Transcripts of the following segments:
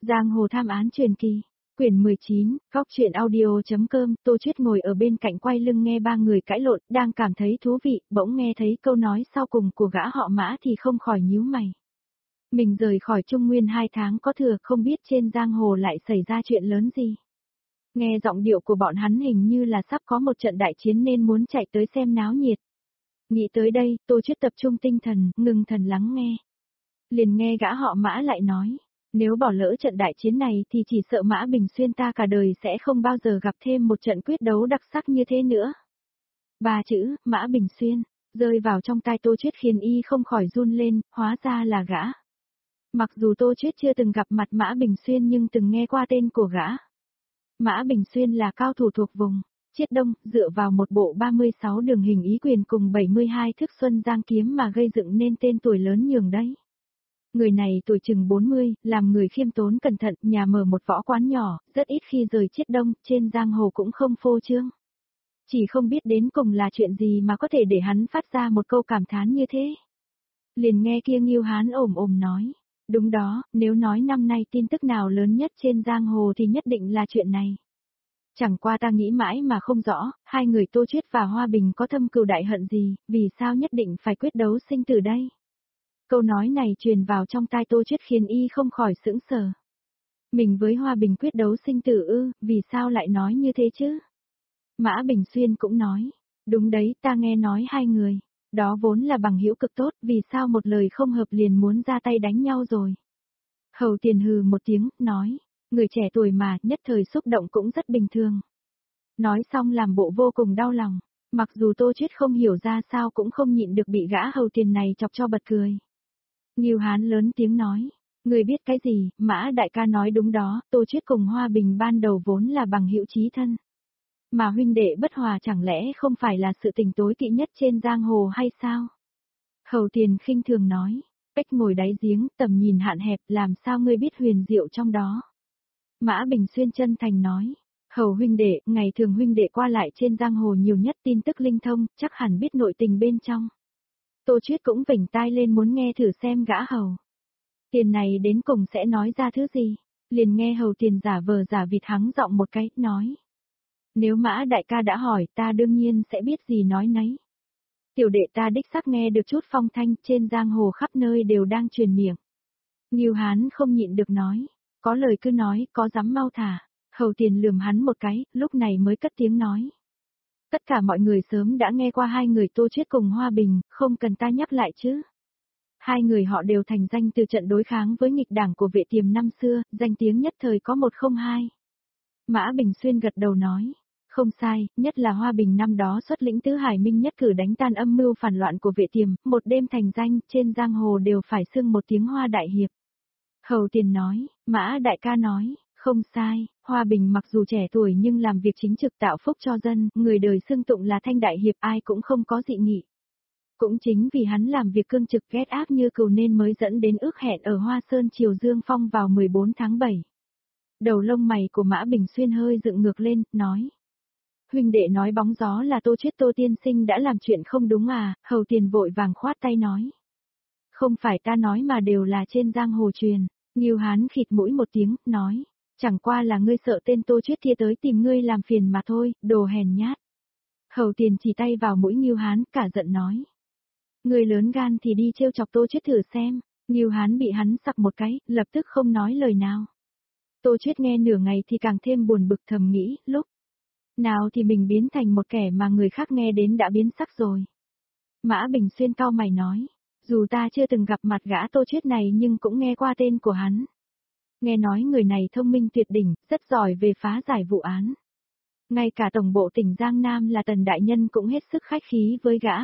Giang hồ tham án truyền kỳ. Quyển 19, góc truyện audio.com, Tô Chuyết ngồi ở bên cạnh quay lưng nghe ba người cãi lộn, đang cảm thấy thú vị, bỗng nghe thấy câu nói sau cùng của gã họ Mã thì không khỏi nhíu mày. Mình rời khỏi Trung Nguyên 2 tháng có thừa, không biết trên giang hồ lại xảy ra chuyện lớn gì. Nghe giọng điệu của bọn hắn hình như là sắp có một trận đại chiến nên muốn chạy tới xem náo nhiệt. Nghĩ tới đây, Tô Chuyết tập trung tinh thần, ngưng thần lắng nghe. Liền nghe gã họ Mã lại nói. Nếu bỏ lỡ trận đại chiến này thì chỉ sợ Mã Bình Xuyên ta cả đời sẽ không bao giờ gặp thêm một trận quyết đấu đặc sắc như thế nữa. Ba chữ, Mã Bình Xuyên, rơi vào trong tai Tô Chuyết khiến y không khỏi run lên, hóa ra là gã. Mặc dù Tô Chuyết chưa từng gặp mặt Mã Bình Xuyên nhưng từng nghe qua tên của gã. Mã Bình Xuyên là cao thủ thuộc vùng Chiết Đông, dựa vào một bộ 36 đường hình ý quyền cùng 72 thức Xuân Giang kiếm mà gây dựng nên tên tuổi lớn nhường đấy. Người này tuổi chừng 40, làm người khiêm tốn cẩn thận, nhà mở một võ quán nhỏ, rất ít khi rời Chiết Đông, trên giang hồ cũng không phô trương. Chỉ không biết đến cùng là chuyện gì mà có thể để hắn phát ra một câu cảm thán như thế. Liền nghe kia Ngưu Hán ồm nói, đúng đó, nếu nói năm nay tin tức nào lớn nhất trên giang hồ thì nhất định là chuyện này. Chẳng qua ta nghĩ mãi mà không rõ, hai người Tô Chuyết và Hoa Bình có thâm cừu đại hận gì, vì sao nhất định phải quyết đấu sinh tử đây? Câu nói này truyền vào trong tai Tô Chuyết khiến y không khỏi sững sờ. Mình với Hoa Bình quyết đấu sinh tử ư, vì sao lại nói như thế chứ? Mã Bình Xuyên cũng nói, đúng đấy, ta nghe nói hai người, đó vốn là bằng hữu cực tốt, vì sao một lời không hợp liền muốn ra tay đánh nhau rồi? Hầu Tiền hừ một tiếng, nói, người trẻ tuổi mà, nhất thời xúc động cũng rất bình thường. Nói xong làm bộ vô cùng đau lòng, mặc dù Tô Chuyết không hiểu ra sao cũng không nhịn được bị gã Hầu Tiền này chọc cho bật cười. Ngưu Hán lớn tiếng nói, người biết cái gì, Mã đại ca nói đúng đó, Tô Chuyết cùng Hoa Bình ban đầu vốn là bằng hữu chí thân. Mà huynh đệ bất hòa chẳng lẽ không phải là sự tình tối kỵ nhất trên giang hồ hay sao? Hầu Tiền khinh thường nói, cách ngồi đáy giếng, tầm nhìn hạn hẹp, làm sao ngươi biết huyền diệu trong đó? Mã Bình Xuyên chân thành nói, Hầu huynh đệ, ngày thường huynh đệ qua lại trên giang hồ nhiều nhất tin tức linh thông, chắc hẳn biết nội tình bên trong. Tô Chuyết cũng vểnh tai lên muốn nghe thử xem gã Hầu Tiền này đến cùng sẽ nói ra thứ gì. Liền nghe Hầu Tiền giả vờ giả vịt hắng giọng một cái, nói. Nếu Mã đại ca đã hỏi ta đương nhiên sẽ biết gì nói nấy. Tiểu đệ ta đích xác nghe được chút phong thanh trên giang hồ khắp nơi đều đang truyền miệng. Ngưu Hán không nhịn được nói. Có lời cứ nói, có dám mau thả. Hầu Tiền lườm hắn một cái, lúc này mới cất tiếng nói. Tất cả mọi người sớm đã nghe qua hai người Tô Chuyết cùng Hoa Bình, không cần ta nhắc lại chứ. Hai người họ đều thành danh từ trận đối kháng với nghịch đảng của Vệ Tiềm năm xưa, danh tiếng nhất thời có 102. Mã Bình Xuyên gật đầu nói, không sai, nhất là Hoa Bình năm đó xuất lĩnh Tứ Hải Minh nhất cử đánh tan âm mưu phản loạn của Vệ Tiềm, một đêm thành danh, trên giang hồ đều phải xưng một tiếng Hoa đại hiệp. Hầu Tiền nói, Mã đại ca nói, không sai, Hoa Bình mặc dù trẻ tuổi nhưng làm việc chính trực tạo phúc cho dân, người đời xưng tụng là Thanh đại hiệp ai cũng không có dị nghị. Cũng chính vì hắn làm việc cương trực ghét ác như cừu nên mới dẫn đến ước hẹn ở Hoa Sơn Triều Dương Phong vào 14 tháng 7. Đầu lông mày của Mã Bình Xuyên hơi dựng ngược lên, nói. Huynh đệ nói bóng gió là Tô Chuyết Tô tiên sinh đã làm chuyện không đúng à, Hầu Tiền vội vàng khoát tay nói. Không phải ta nói mà đều là trên giang hồ truyền. Ngưu Hán khịt mũi một tiếng, nói. Chẳng qua là ngươi sợ tên Tô Chuyết kia tới tìm ngươi làm phiền mà thôi, đồ hèn nhát. Hầu Tiền chỉ tay vào mũi Ngưu Hán, cả giận nói. Người lớn gan thì đi trêu chọc Tô Chuyết thử xem. Ngưu Hán bị hắn sặc một cái, lập tức không nói lời nào. Tô Chuyết nghe nửa ngày thì càng thêm buồn bực thầm nghĩ, lúc nào thì mình biến thành một kẻ mà người khác nghe đến đã biến sắc rồi. Mã Bình Xuyên cau mày nói, dù ta chưa từng gặp mặt gã Tô Chuyết này nhưng cũng nghe qua tên của hắn. Nghe nói người này thông minh tuyệt đỉnh, rất giỏi về phá giải vụ án. Ngay cả tổng bộ tỉnh Giang Nam là Tần Đại Nhân cũng hết sức khách khí với gã.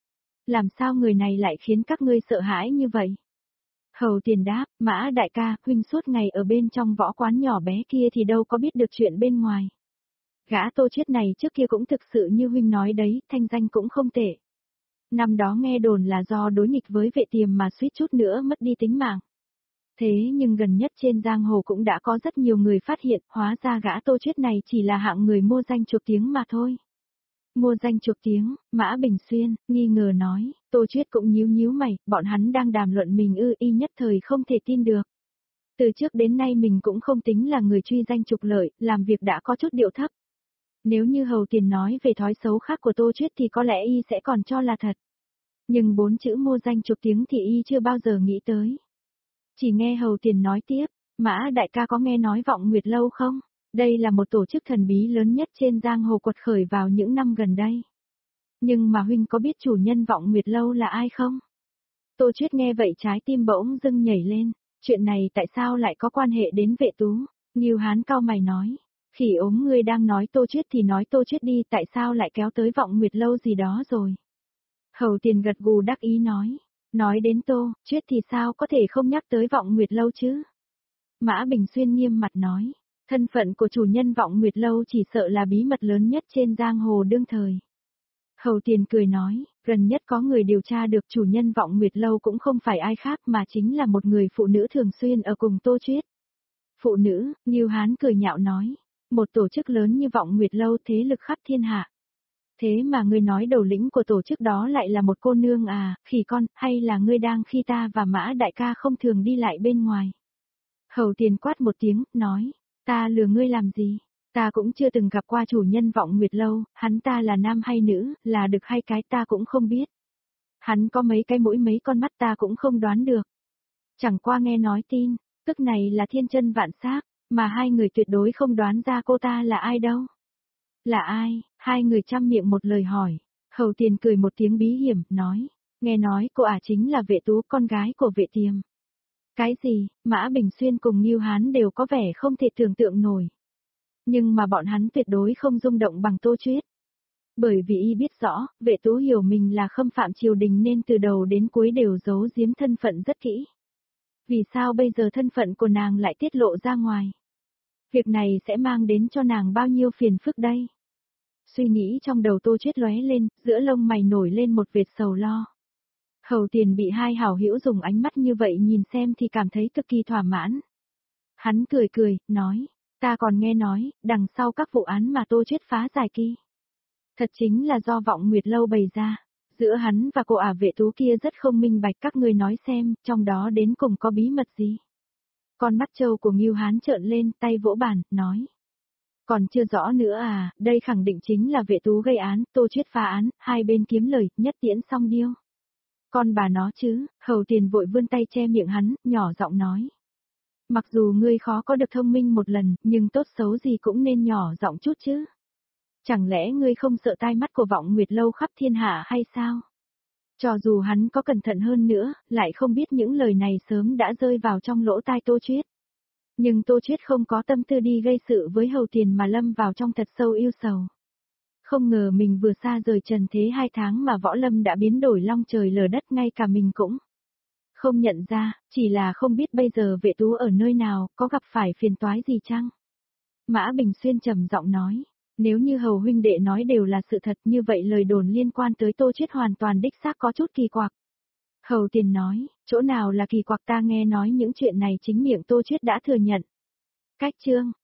Làm sao người này lại khiến các ngươi sợ hãi như vậy? Hầu Tiền đáp, Mã đại ca, huynh suốt ngày ở bên trong võ quán nhỏ bé kia thì đâu có biết được chuyện bên ngoài. Gã Tô Chuyết này trước kia cũng thực sự như huynh nói đấy, thanh danh cũng không tệ. Năm đó nghe đồn là do đối nghịch với Vệ Tiềm mà suýt chút nữa mất đi tính mạng. Thế nhưng gần nhất trên giang hồ cũng đã có rất nhiều người phát hiện, hóa ra gã Tô Chuyết này chỉ là hạng người mua danh chuộc tiếng mà thôi. Mua danh chuộc tiếng, Mã Bình Xuyên, nghi ngờ nói, Tô Chuyết cũng nhíu nhíu mày, bọn hắn đang đàm luận mình y nhất thời không thể tin được. Từ trước đến nay mình cũng không tính là người truy danh trục lợi, làm việc đã có chút điệu thấp. Nếu như Hầu Tiền nói về thói xấu khác của Tô Chuyết thì có lẽ y sẽ còn cho là thật. Nhưng 4 chữ mua danh chục tiếng thì y chưa bao giờ nghĩ tới. Chỉ nghe Hầu Tiền nói tiếp, Mã đại ca có nghe nói Vọng Nguyệt Lâu không? Đây là một tổ chức thần bí lớn nhất trên giang hồ quật khởi vào những năm gần đây. Nhưng mà huynh có biết chủ nhân Vọng Nguyệt Lâu là ai không? Tô Chuyết nghe vậy trái tim bỗng dưng nhảy lên, chuyện này tại sao lại có quan hệ đến Vệ Tú? Ngưu Hán cau mày nói, Khỉ ốm ngươi đang nói Tô Chuyết thì nói Tô Chuyết đi, tại sao lại kéo tới Vọng Nguyệt Lâu gì đó rồi? Hầu Tiền gật gù đắc ý nói đến Tô Chuyết thì sao có thể không nhắc tới Vọng Nguyệt Lâu chứ? Mã Bình Xuyên nghiêm mặt nói, thân phận của chủ nhân Vọng Nguyệt Lâu chỉ sợ là bí mật lớn nhất trên giang hồ đương thời. Hầu Tiền cười nói, gần nhất có người điều tra được chủ nhân Vọng Nguyệt Lâu cũng không phải ai khác mà chính là một người phụ nữ thường xuyên ở cùng Tô Chuyết. Phụ nữ, Ngưu Hán cười nhạo nói, một tổ chức lớn như Vọng Nguyệt Lâu thế lực khắp thiên hạ. Thế mà ngươi nói đầu lĩnh của tổ chức đó lại là một cô nương à, khỉ con, hay là ngươi đang khi ta và Mã đại ca không thường đi lại bên ngoài? Hầu Tiền quát một tiếng, nói, ta lừa ngươi làm gì? Ta cũng chưa từng gặp qua chủ nhân Vọng Nguyệt Lâu, hắn ta là nam hay nữ, là đực hay cái ta cũng không biết. Hắn có mấy cái mũi mấy con mắt ta cũng không đoán được. Chẳng qua nghe nói tin, tức này là thiên chân vạn xác, mà hai người tuyệt đối không đoán ra cô ta là ai đâu. Là ai? Hai người chăm miệng một lời hỏi. Hầu Tiền cười một tiếng bí hiểm, nói, nghe nói cô ả chính là Vệ Tú, con gái của Vệ Tiềm. Cái gì? Mã Bình Xuyên cùng Ngưu Hán đều có vẻ không thể tưởng tượng nổi. Nhưng mà bọn hắn tuyệt đối không rung động bằng Tô Chuyết. Bởi vì y biết rõ, Vệ Tú hiểu mình là khâm phạm triều đình nên từ đầu đến cuối đều giấu giếm thân phận rất kỹ. Vì sao bây giờ thân phận của nàng lại tiết lộ ra ngoài? Việc này sẽ mang đến cho nàng bao nhiêu phiền phức đây? Suy nghĩ trong đầu Tô Chuyết lóe lên, giữa lông mày nổi lên một vệt sầu lo. Hầu Tiền bị hai hảo hữu dùng ánh mắt như vậy nhìn xem thì cảm thấy cực kỳ thỏa mãn. Hắn cười, nói, ta còn nghe nói, đằng sau các vụ án mà Tô Chuyết phá giải kia. Thật chính là do Vọng Nguyệt Lâu bày ra. Giữa hắn và cô ả Vệ Tú kia rất không minh bạch, các ngươi nói xem, trong đó đến cùng có bí mật gì? Con mắt trâu của Ngưu Hán trợn lên, tay vỗ bàn, nói. Còn chưa rõ nữa à, đây khẳng định chính là Vệ Tú gây án, Tô Chuyết phá án, hai bên kiếm lời, nhất tiễn xong điêu. Con bà nó chứ, Hầu Tiền vội vươn tay che miệng hắn, nhỏ giọng nói. Mặc dù ngươi khó có được thông minh một lần, nhưng tốt xấu gì cũng nên nhỏ giọng chút chứ. Chẳng lẽ ngươi không sợ tai mắt của Vọng Nguyệt Lâu khắp thiên hạ hay sao? Cho dù hắn có cẩn thận hơn nữa, lại không biết những lời này sớm đã rơi vào trong lỗ tai Tô Chuyết. Nhưng Tô Chuyết không có tâm tư đi gây sự với Hầu Tiền mà lâm vào trong thật sâu yêu sầu. Không ngờ mình vừa xa rời trần thế 2 tháng mà võ lâm đã biến đổi long trời lở đất, ngay cả mình cũng không nhận ra, chỉ là không biết bây giờ Vệ Tú ở nơi nào, có gặp phải phiền toái gì chăng? Mã Bình Xuyên trầm giọng nói, nếu như Hầu huynh đệ nói đều là sự thật, như vậy lời đồn liên quan tới Tô Chuyết hoàn toàn đích xác có chút kỳ quặc. Hầu Tiền nói, chỗ nào là kỳ quặc, ta nghe nói những chuyện này chính miệng Tô Chuyết đã thừa nhận. Cách chương